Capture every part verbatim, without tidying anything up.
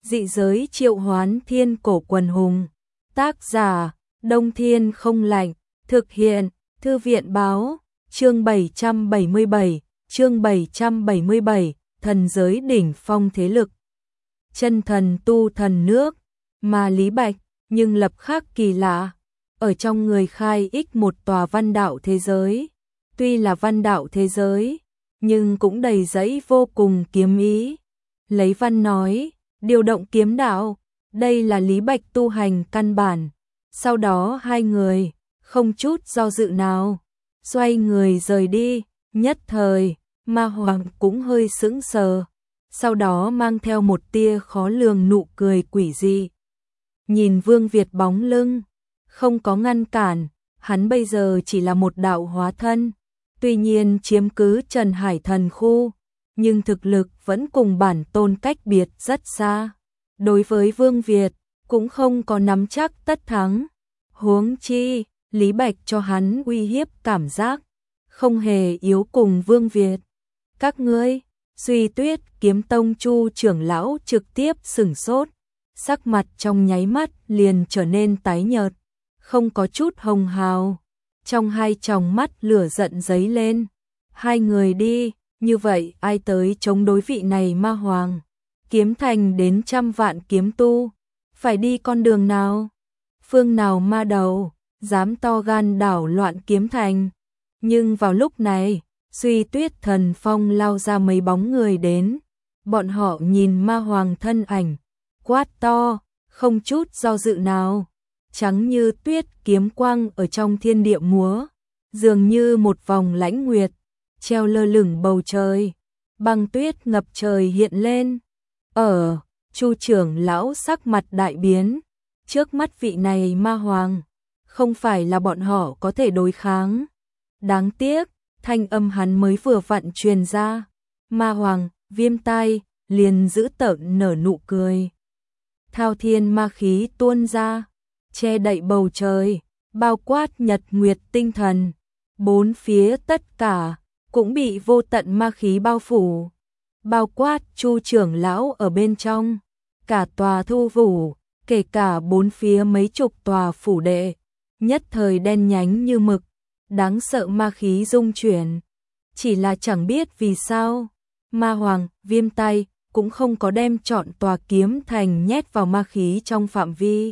Dị giới triệu hoán thiên cổ quần hùng. Tác giả, Đông Thiên không lạnh. Thực hiện, Thư viện báo. Chương bảy trăm bảy mươi bảy, chương bảy trăm bảy mươi bảy, thần giới đỉnh phong thế lực. Chân thần tu thần nước, mà Lý Bạch, nhưng lập khác kỳ lạ. Ở trong người khai ích một tòa văn đạo thế giới. Tuy là văn đạo thế giới, nhưng cũng đầy dẫy vô cùng kiếm ý. Lấy văn nói, điều động kiếm đạo, đây là Lý Bạch tu hành căn bản. Sau đó hai người, không chút do dự nào, xoay người rời đi, nhất thời, Ma Hoàng cũng hơi sững sờ. Sau đó mang theo một tia khó lường nụ cười quỷ dị. Nhìn Vương Việt bóng lưng, không có ngăn cản, hắn bây giờ chỉ là một đạo hóa thân. Tuy nhiên chiếm cứ Trần Hải Thần Khu, nhưng thực lực vẫn cùng bản tôn cách biệt rất xa. Đối với Vương Việt, cũng không có nắm chắc tất thắng. Huống chi, Lý Bạch cho hắn uy hiếp cảm giác, không hề yếu cùng Vương Việt. Các ngươi, Suy Tuyết Kiếm Tông Chu trưởng lão trực tiếp sửng sốt, sắc mặt trong nháy mắt liền trở nên tái nhợt, không có chút hồng hào. Trong hai tròng mắt lửa giận dấy lên. Hai người đi, như vậy ai tới chống đối vị này Ma Hoàng? Kiếm thành đến trăm vạn kiếm tu, phải đi con đường nào? Phương nào ma đầu, dám to gan đảo loạn kiếm thành? Nhưng vào lúc này, Suy Tuyết Thần Phong lao ra mấy bóng người đến. Bọn họ nhìn Ma Hoàng thân ảnh, quát to, không chút do dự nào. Trắng như tuyết kiếm quang ở trong thiên địa múa, dường như một vòng lãnh nguyệt, treo lơ lửng bầu trời, băng tuyết ngập trời hiện lên. Ở, Chu trưởng lão sắc mặt đại biến, trước mắt vị này Ma Hoàng, không phải là bọn họ có thể đối kháng. Đáng tiếc, thanh âm hắn mới vừa vặn truyền ra, Ma Hoàng, viêm tai, liền giữ tợn nở nụ cười. Thao thiên ma khí tuôn ra, che đậy bầu trời, bao quát nhật nguyệt tinh thần, bốn phía tất cả cũng bị vô tận ma khí bao phủ, bao quát Chu trưởng lão ở bên trong, cả tòa thu phủ, kể cả bốn phía mấy chục tòa phủ đệ, nhất thời đen nhánh như mực, đáng sợ ma khí rung chuyển. Chỉ là chẳng biết vì sao, Ma Hoàng, viêm tay cũng không có đem trọn tòa kiếm thành nhét vào ma khí trong phạm vi.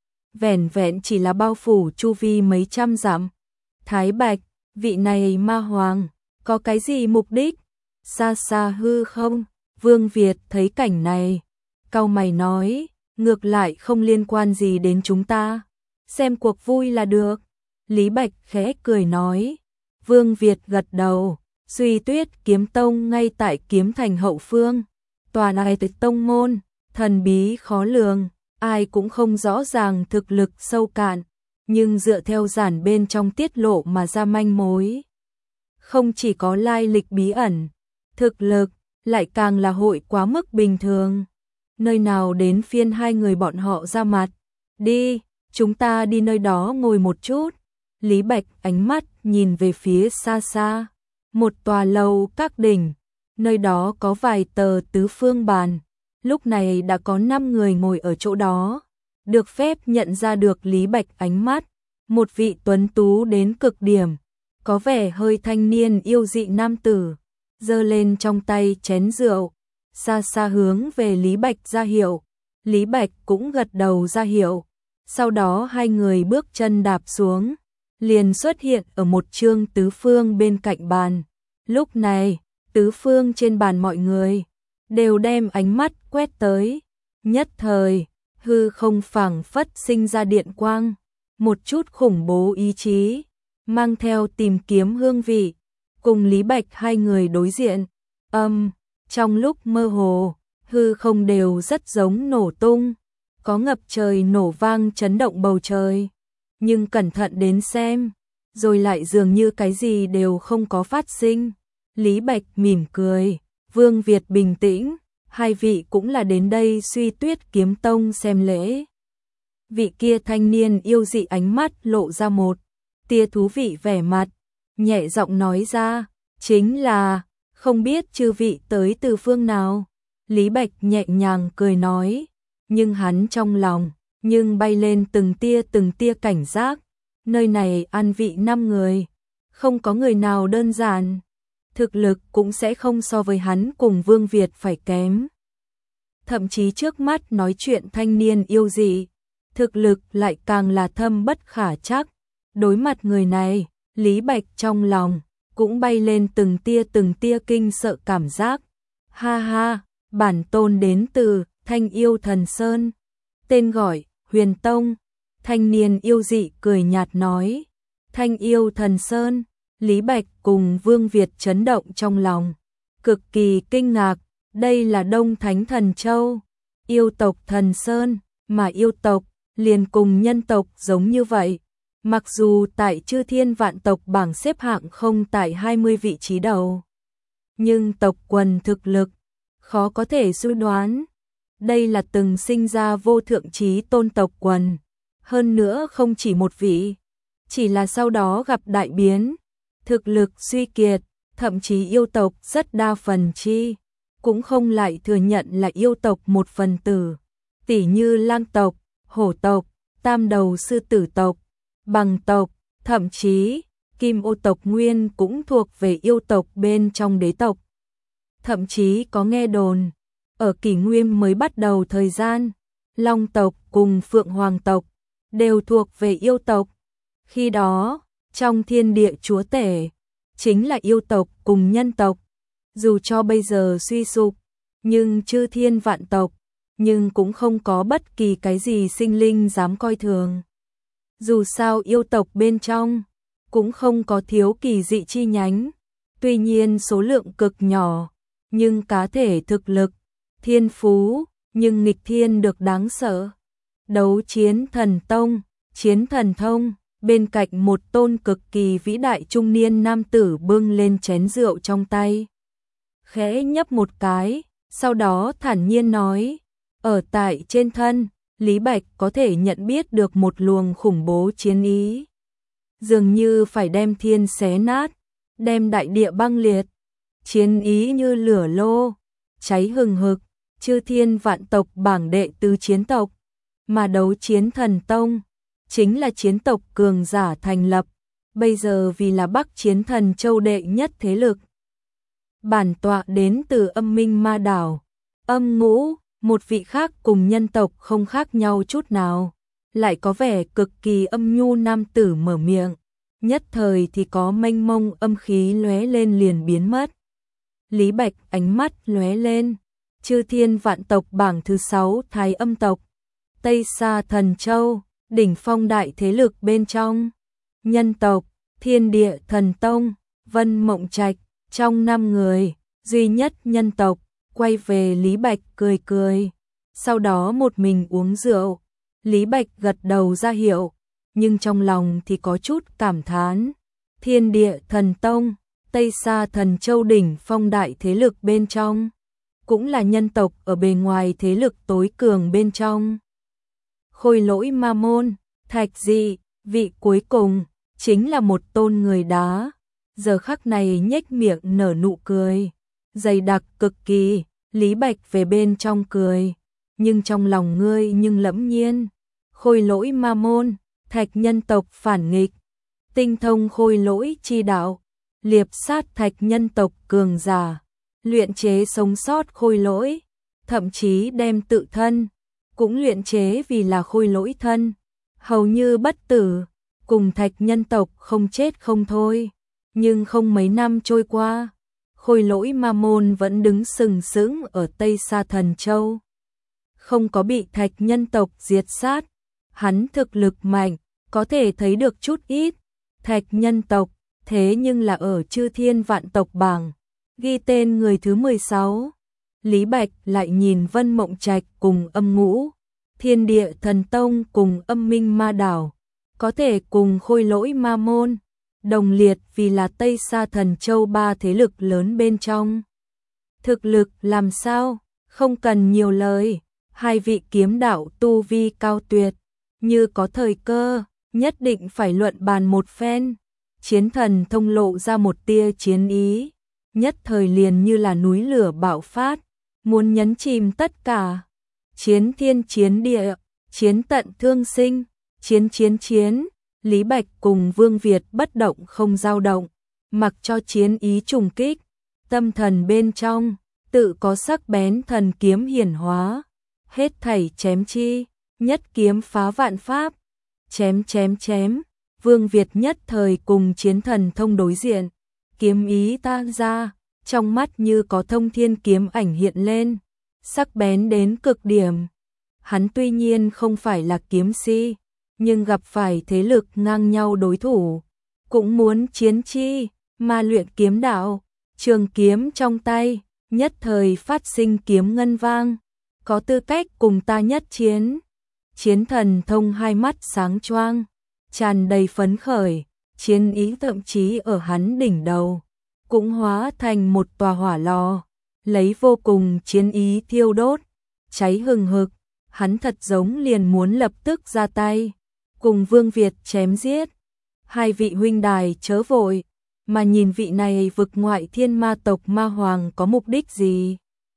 Vẻn vẹn chỉ là bao phủ chu vi mấy trăm dặm. Thái Bạch, vị này Ma Hoàng, có cái gì mục đích? Xa xa hư không? Vương Việt thấy cảnh này, cau mày nói, ngược lại không liên quan gì đến chúng ta, xem cuộc vui là được. Lý Bạch khẽ cười nói. Vương Việt gật đầu. Suy Tuyết Kiếm Tông ngay tại kiếm thành hậu phương, tòa này tông môn, thần bí khó lường. Ai cũng không rõ ràng thực lực sâu cạn, nhưng dựa theo giản bên trong tiết lộ mà ra manh mối. Không chỉ có lai lịch bí ẩn, thực lực lại càng là hội quá mức bình thường. Nơi nào đến phiên hai người bọn họ ra mặt. Đi, chúng ta đi nơi đó ngồi một chút. Lý Bạch ánh mắt nhìn về phía xa xa, một tòa lầu các đỉnh, nơi đó có vài tờ tứ phương bàn. Lúc này đã có năm người ngồi ở chỗ đó, được phép nhận ra được Lý Bạch ánh mắt, một vị tuấn tú đến cực điểm, có vẻ hơi thanh niên yêu dị nam tử, giơ lên trong tay chén rượu, xa xa hướng về Lý Bạch ra hiệu. Lý Bạch cũng gật đầu ra hiệu, sau đó hai người bước chân đạp xuống, liền xuất hiện ở một chương tứ phương bên cạnh bàn. Lúc này, tứ phương trên bàn mọi người đều đem ánh mắt quét tới, nhất thời, hư không phảng phất sinh ra điện quang, một chút khủng bố ý chí, mang theo tìm kiếm hương vị, cùng Lý Bạch hai người đối diện. Âm, um, trong lúc mơ hồ, hư không đều rất giống nổ tung, có ngập trời nổ vang chấn động bầu trời, nhưng cẩn thận đến xem, rồi lại dường như cái gì đều không có phát sinh. Lý Bạch mỉm cười. Vương Việt bình tĩnh, hai vị cũng là đến đây Suy Tuyết Kiếm Tông xem lễ. Vị kia thanh niên yêu dị ánh mắt lộ ra một tia thú vị vẻ mặt, nhẹ giọng nói ra, chính là, không biết chư vị tới từ phương nào. Lý Bạch nhẹ nhàng cười nói, nhưng hắn trong lòng, nhưng bay lên từng tia từng tia cảnh giác, nơi này an vị năm người, không có người nào đơn giản, thực lực cũng sẽ không so với hắn cùng Vương Việt phải kém. Thậm chí trước mắt nói chuyện thanh niên yêu dị, thực lực lại càng là thâm bất khả trắc. Đối mặt người này, Lý Bạch trong lòng cũng bay lên từng tia từng tia kinh sợ cảm giác. Ha ha, bản tôn đến từ Thanh Yêu Thần Sơn, tên gọi Huyền Tông. Thanh niên yêu dị cười nhạt nói, Thanh Yêu Thần Sơn. Lý Bạch cùng Vương Việt chấn động trong lòng, cực kỳ kinh ngạc, đây là Đông Thánh Thần Châu, yêu tộc Thần Sơn, mà yêu tộc liền cùng nhân tộc giống như vậy. Mặc dù tại chư thiên vạn tộc bảng xếp hạng không tại hai mươi vị trí đầu, nhưng tộc quần thực lực khó có thể suy đoán. Đây là từng sinh ra vô thượng trí tôn tộc quần, hơn nữa không chỉ một vị, chỉ là sau đó gặp đại biến, thực lực suy kiệt, thậm chí yêu tộc rất đa phần chi, cũng không lại thừa nhận là yêu tộc một phần tử, tỉ như lang tộc, hổ tộc, tam đầu sư tử tộc, bằng tộc, thậm chí kim ô tộc nguyên cũng thuộc về yêu tộc bên trong đế tộc. Thậm chí có nghe đồn, ở kỷ nguyên mới bắt đầu thời gian, long tộc cùng phượng hoàng tộc đều thuộc về yêu tộc. Khi đó, trong thiên địa chúa tể, chính là yêu tộc cùng nhân tộc. Dù cho bây giờ suy sụp, nhưng chư thiên vạn tộc, nhưng cũng không có bất kỳ cái gì sinh linh dám coi thường. Dù sao yêu tộc bên trong, cũng không có thiếu kỳ dị chi nhánh, tuy nhiên số lượng cực nhỏ, nhưng cá thể thực lực, thiên phú, nhưng nghịch thiên được đáng sợ. Đấu chiến thần tông, chiến thần thông, bên cạnh một tôn cực kỳ vĩ đại trung niên nam tử bưng lên chén rượu trong tay. Khẽ nhấp một cái, sau đó thản nhiên nói, ở tại trên thân, Lý Bạch có thể nhận biết được một luồng khủng bố chiến ý. Dường như phải đem thiên xé nát, đem đại địa băng liệt. Chiến ý như lửa lô, cháy hừng hực, chư thiên vạn tộc bảng đệ tứ chiến tộc. Mà đấu chiến thần tông, chính là chiến tộc cường giả thành lập, bây giờ vì là Bắc Chiến Thần Châu đệ nhất thế lực. Bản tọa đến từ Âm Minh Ma Đảo, Âm Ngũ, một vị khác cùng nhân tộc không khác nhau chút nào, lại có vẻ cực kỳ âm nhu nam tử mở miệng, nhất thời thì có mênh mông âm khí lóe lên liền biến mất. Lý Bạch ánh mắt lóe lên, chư thiên vạn tộc bảng thứ sáu Thái Âm tộc, Tây Sa Thần Châu, đỉnh phong đại thế lực bên trong, nhân tộc, Thiên Địa Thần Tông, Vân Mộng Trạch, trong năm người, duy nhất nhân tộc, quay về Lý Bạch cười cười, sau đó một mình uống rượu. Lý Bạch gật đầu ra hiệu, nhưng trong lòng thì có chút cảm thán, Thiên Địa Thần Tông, Tây Sa Thần Châu đỉnh phong đại thế lực bên trong, cũng là nhân tộc ở bề ngoài thế lực tối cường bên trong. Khôi Lỗi Ma Môn, Thạch Dị, vị cuối cùng, chính là một tôn người đá, giờ khắc này nhếch miệng nở nụ cười, dày đặc cực kỳ. Lý Bạch về bên trong cười, nhưng trong lòng ngươi nhưng lẫm nhiên. Khôi Lỗi Ma Môn, Thạch nhân tộc phản nghịch, tinh thông khôi lỗi chi đạo, liệp sát thạch nhân tộc cường giả, luyện chế sống sót khôi lỗi, thậm chí đem tự thân cũng luyện chế vì là khôi lỗi thân, hầu như bất tử, cùng thạch nhân tộc không chết không thôi. Nhưng không mấy năm trôi qua, Khôi Lỗi Ma Môn vẫn đứng sừng sững ở Tây Sa Thần Châu, không có bị thạch nhân tộc diệt sát. Hắn thực lực mạnh, có thể thấy được chút ít. Thạch nhân tộc, thế nhưng là ở chư thiên vạn tộc bảng, ghi tên người thứ mười sáu. Lý Bạch lại nhìn Vân Mộng Trạch cùng Âm Ngũ, Thiên Địa Thần Tông cùng Âm Minh Ma Đảo, có thể cùng Khôi Lỗi Ma Môn đồng liệt vì là Tây Sa Thần Châu ba thế lực lớn bên trong. Thực lực làm sao, không cần nhiều lời, hai vị kiếm đạo tu vi cao tuyệt, như có thời cơ, nhất định phải luận bàn một phen. Chiến thần thông lộ ra một tia chiến ý, nhất thời liền như là núi lửa bạo phát, muốn nhấn chìm tất cả. chiến thiên chiến địa, chiến tận thương sinh, chiến chiến chiến. Lý Bạch cùng Vương Việt bất động không dao động, mặc cho chiến ý trùng kích, tâm thần bên trong tự có sắc bén thần kiếm hiển hóa, hết thảy chém chi, nhất kiếm phá vạn pháp, chém chém chém. Vương Việt nhất thời cùng chiến thần thông đối diện, kiếm ý tan ra, trong mắt như có thông thiên kiếm ảnh hiện lên, sắc bén đến cực điểm. Hắn tuy nhiên không phải là kiếm si, nhưng gặp phải thế lực ngang nhau đối thủ, cũng muốn chiến chi, mà luyện kiếm đạo, trường kiếm trong tay, nhất thời phát sinh kiếm ngân vang, có tư cách cùng ta nhất chiến. Chiến thần thông hai mắt sáng choang, tràn đầy phấn khởi, chiến ý thậm chí ở hắn đỉnh đầu, cũng hóa thành một tòa hỏa lò, lấy vô cùng chiến ý thiêu đốt, cháy hừng hực, hắn thật giống liền muốn lập tức ra tay, cùng Vương Việt chém giết. Hai vị huynh đài chớ vội, mà nhìn vị này vực ngoại thiên ma tộc ma hoàng có mục đích gì?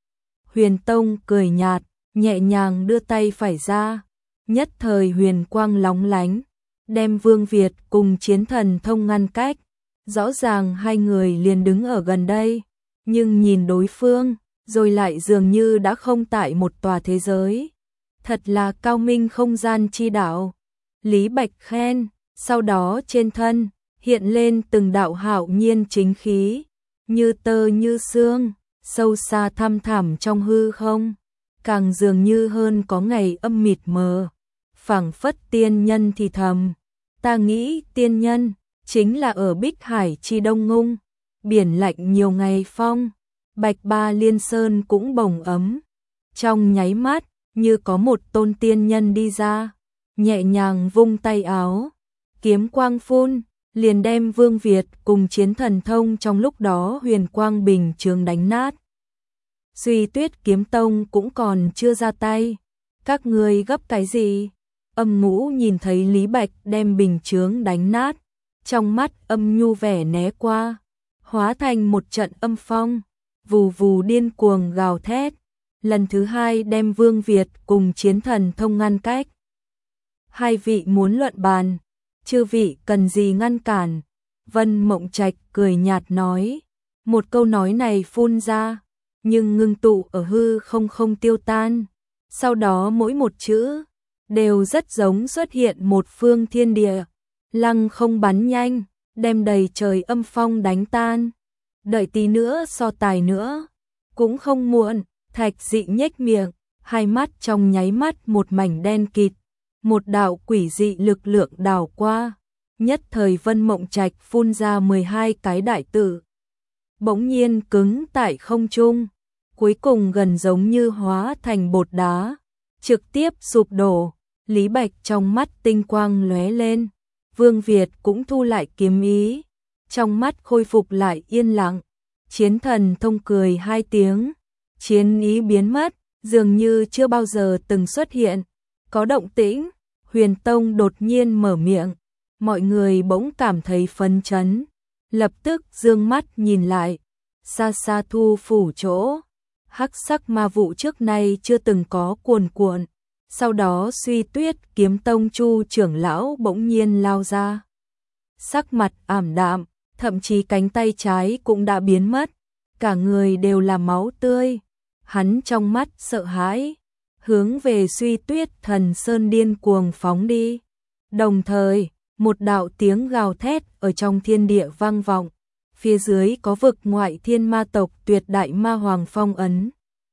Huyền Tông cười nhạt, nhẹ nhàng đưa tay phải ra, nhất thời huyền quang lóng lánh, đem Vương Việt cùng chiến thần thông ngăn cách. Rõ ràng hai người liền đứng ở gần đây, nhưng nhìn đối phương, rồi lại dường như đã không tại một tòa thế giới. Thật là cao minh không gian chi đạo. Lý Bạch khen, sau đó trên thân hiện lên từng đạo hạo nhiên chính khí, như tơ như xương, sâu xa thăm thẳm trong hư không, càng dường như hơn có ngày âm mịt mờ, phảng phất tiên nhân thì thầm. Ta nghĩ tiên nhân chính là ở Bích Hải chi đông ngung, biển lạnh nhiều ngày phong, Bạch Ba Liên Sơn cũng bồng ấm. Trong nháy mắt, như có một tôn tiên nhân đi ra, nhẹ nhàng vung tay áo, kiếm quang phun, liền đem Vương Việt cùng chiến thần thông trong lúc đó huyền quang bình chướng đánh nát. Duy Tuyết Kiếm Tông cũng còn chưa ra tay, các ngươi gấp cái gì? Âm Ngũ nhìn thấy Lý Bạch đem bình chướng đánh nát, trong mắt âm nhu vẻ né qua, hóa thành một trận âm phong, vù vù điên cuồng gào thét, lần thứ hai đem Vương Việt cùng chiến thần thông ngăn cách. Hai vị muốn luận bàn, chư vị cần gì ngăn cản? Vân Mộng Trạch cười nhạt nói, một câu nói này phun ra, nhưng ngưng tụ ở hư không không tiêu tan, sau đó mỗi một chữ đều rất giống xuất hiện một phương thiên địa, lăng không bắn nhanh, đem đầy trời âm phong đánh tan. Đợi tí nữa so tài nữa, cũng không muộn. Thạch Dị nhếch miệng, hai mắt trong nháy mắt một mảnh đen kịt, một đạo quỷ dị lực lượng đảo qua, nhất thời Vân Mộng Trạch phun ra mười hai cái đại tự, bỗng nhiên cứng tại không trung, cuối cùng gần giống như hóa thành bột đá, trực tiếp sụp đổ. Lý Bạch trong mắt tinh quang lóe lên, Vương Việt cũng thu lại kiếm ý, trong mắt khôi phục lại yên lặng. Chiến thần thông cười hai tiếng, chiến ý biến mất, dường như chưa bao giờ từng xuất hiện. Có động tĩnh, Huyền Tông đột nhiên mở miệng, mọi người bỗng cảm thấy phấn chấn, lập tức dương mắt nhìn lại, xa xa Thu phủ chỗ, hắc sắc ma vụ trước nay chưa từng có cuồn cuộn. Sau đó Suy Tuyết Kiếm Tông Chu trưởng lão bỗng nhiên lao ra, sắc mặt ảm đạm, thậm chí cánh tay trái cũng đã biến mất, cả người đều là máu tươi. Hắn trong mắt sợ hãi, hướng về Suy Tuyết Thần Sơn điên cuồng phóng đi. Đồng thời, một đạo tiếng gào thét ở trong thiên địa vang vọng, phía dưới có vực ngoại thiên ma tộc tuyệt đại ma hoàng phong ấn.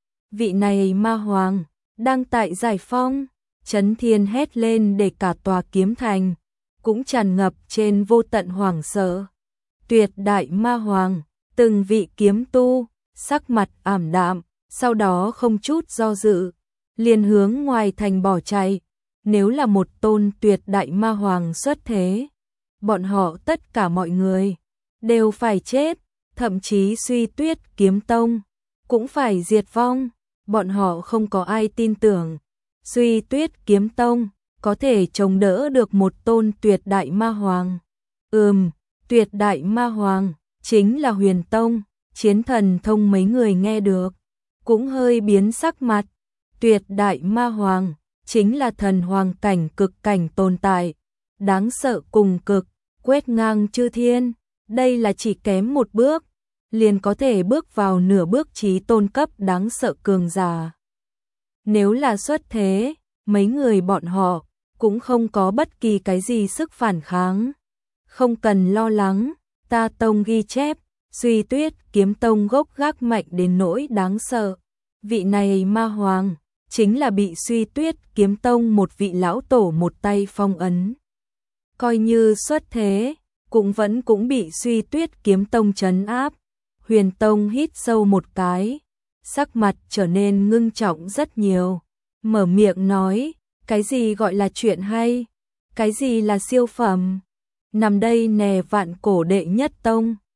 Vị này ma hoàng đang tại giải phong, chấn thiên hét lên để cả tòa kiếm thành cũng tràn ngập trên vô tận hoảng sợ. Tuyệt đại ma hoàng, từng vị kiếm tu, sắc mặt ảm đạm, sau đó không chút do dự, liền hướng ngoài thành bỏ chạy. Nếu là một tôn tuyệt đại ma hoàng xuất thế, bọn họ tất cả mọi người đều phải chết, thậm chí Suy Tuyết Kiếm Tông cũng phải diệt vong. Bọn họ không có ai tin tưởng Suy Tuyết Kiếm Tông có thể chống đỡ được một tôn tuyệt đại ma hoàng. Ừm, tuyệt đại ma hoàng chính là Huyền Tông. Chiến thần thông mấy người nghe được cũng hơi biến sắc mặt, Tuyệt đại ma hoàng, chính là thần hoàng cảnh cực cảnh tồn tại, đáng sợ cùng cực, quét ngang chư thiên, đây là chỉ kém một bước, liền có thể bước vào nửa bước chí tôn cấp đáng sợ cường giả. Nếu là xuất thế, mấy người bọn họ cũng không có bất kỳ cái gì sức phản kháng. Không cần lo lắng, ta tông ghi chép, Suy Tuyết kiếm tông gốc gác mạnh đến nỗi đáng sợ. Vị này ma hoàng, chính là bị Suy Tuyết kiếm tông một vị lão tổ một tay phong ấn. Coi như xuất thế, cũng vẫn cũng bị Suy Tuyết kiếm tông trấn áp. Huyền Tông hít sâu một cái, sắc mặt trở nên ngưng trọng rất nhiều, mở miệng nói, cái gì gọi là chuyện hay, cái gì là siêu phẩm, nằm đây nè vạn cổ đệ nhất tông.